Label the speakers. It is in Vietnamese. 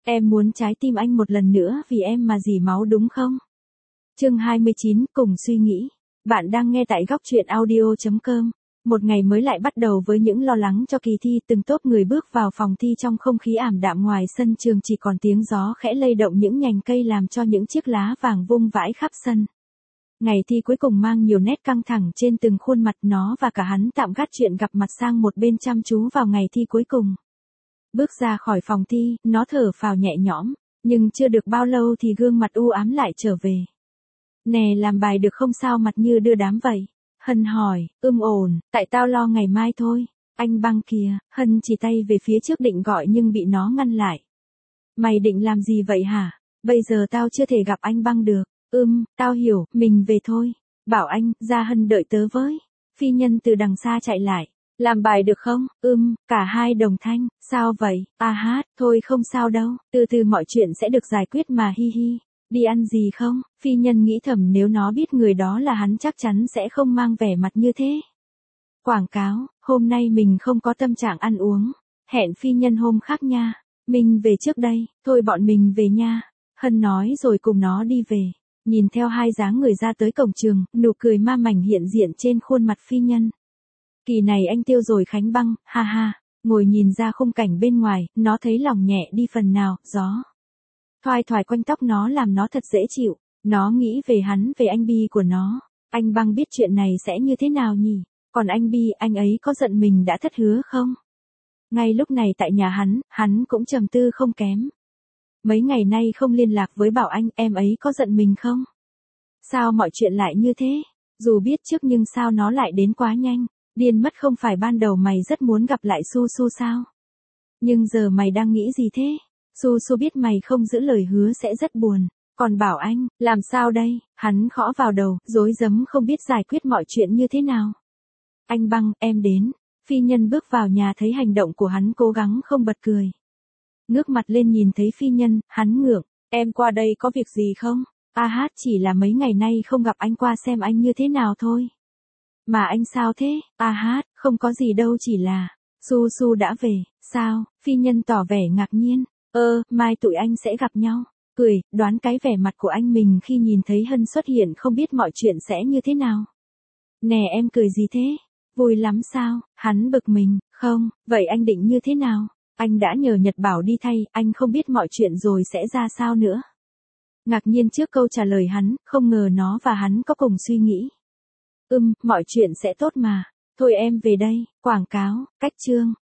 Speaker 1: Em muốn trái tim anh một lần nữa vì em mà dỉ máu đúng không? Chương 29, cùng suy nghĩ. Bạn đang nghe tại góc truyện audio.com. Một ngày mới lại bắt đầu với những lo lắng cho kỳ thi, từng tốp người bước vào phòng thi trong không khí ảm đạm, ngoài sân trường chỉ còn tiếng gió khẽ lay động những nhành cây làm cho những chiếc lá vàng vung vãi khắp sân. Ngày thi cuối cùng mang nhiều nét căng thẳng trên từng khuôn mặt, nó và cả hắn tạm gác chuyện gặp mặt sang một bên, chăm chú vào ngày thi cuối cùng. Bước ra khỏi phòng thi, nó thở phào nhẹ nhõm, nhưng chưa được bao lâu thì gương mặt u ám lại trở về. Nè, làm bài được không, sao mặt như đưa đám vậy? Hân hỏi. Ổn, tại tao lo ngày mai thôi. Anh Băng kìa. Hân chỉ tay về phía trước định gọi nhưng bị nó ngăn lại. Mày định làm gì vậy hả? Bây giờ tao chưa thể gặp anh Băng được. Tao hiểu, mình về thôi. Bảo anh, ra Hân đợi tớ với. Phi Nhân từ đằng xa chạy lại. Làm bài được không? Cả hai đồng thanh. Sao vậy? Thôi không sao đâu, từ từ mọi chuyện sẽ được giải quyết mà, hi hi. Đi ăn gì không? Phi Nhân nghĩ thầm, nếu nó biết người đó là hắn chắc chắn sẽ không mang vẻ mặt như thế. Quảng cáo, hôm nay mình không có tâm trạng ăn uống. Hẹn Phi Nhân hôm khác nha. Mình về trước đây, thôi bọn mình về nha. Hân nói rồi cùng nó đi về. Nhìn theo hai dáng người ra tới cổng trường, nụ cười ma mảnh hiện diện trên khuôn mặt Phi Nhân. Kỳ này anh tiêu rồi Khánh Băng, ha ha. Ngồi nhìn ra khung cảnh bên ngoài, nó thấy lòng nhẹ đi phần nào, gió thoai thoải quanh tóc nó làm nó thật dễ chịu. Nó nghĩ về hắn, về anh Bi của nó. Anh Băng biết chuyện này sẽ như thế nào nhỉ? Còn anh Bi, anh ấy có giận mình đã thất hứa không? Ngay lúc này tại nhà hắn cũng trầm tư không kém. Mấy ngày nay không liên lạc với Bảo Anh, em ấy có giận mình không? Sao mọi chuyện lại như thế? Dù biết trước nhưng sao nó lại đến quá nhanh? Điên mất, không phải ban đầu mày rất muốn gặp lại Su Su sao? Nhưng giờ mày đang nghĩ gì thế? Su Su biết mày không giữ lời hứa sẽ rất buồn. Còn Bảo Anh, làm sao đây? Hắn khõ vào đầu, rối rắm không biết giải quyết mọi chuyện như thế nào. Anh Băng, em đến. Phi Nhân bước vào nhà thấy hành động của hắn, cố gắng không bật cười. Ngước mặt lên nhìn thấy Phi Nhân, hắn ngượng. Em qua đây có việc gì không? Chỉ là mấy ngày nay không gặp anh, qua xem anh như thế nào thôi. Mà anh sao thế? Không có gì đâu, chỉ là Su Su đã về. Sao? Phi Nhân tỏ vẻ ngạc nhiên. Mai tụi anh sẽ gặp nhau. Cười, đoán cái vẻ mặt của anh mình khi nhìn thấy Hân xuất hiện, không biết mọi chuyện sẽ như thế nào. Nè, em cười gì thế? Vui lắm sao? Hắn bực mình. Không, vậy anh định như thế nào? Anh đã nhờ Nhật Bảo đi thay, anh không biết mọi chuyện rồi sẽ ra sao nữa. Ngạc nhiên trước câu trả lời hắn, không ngờ nó và hắn có cùng suy nghĩ. Mọi chuyện sẽ tốt mà. Thôi em về đây. Quảng cáo, cách chương.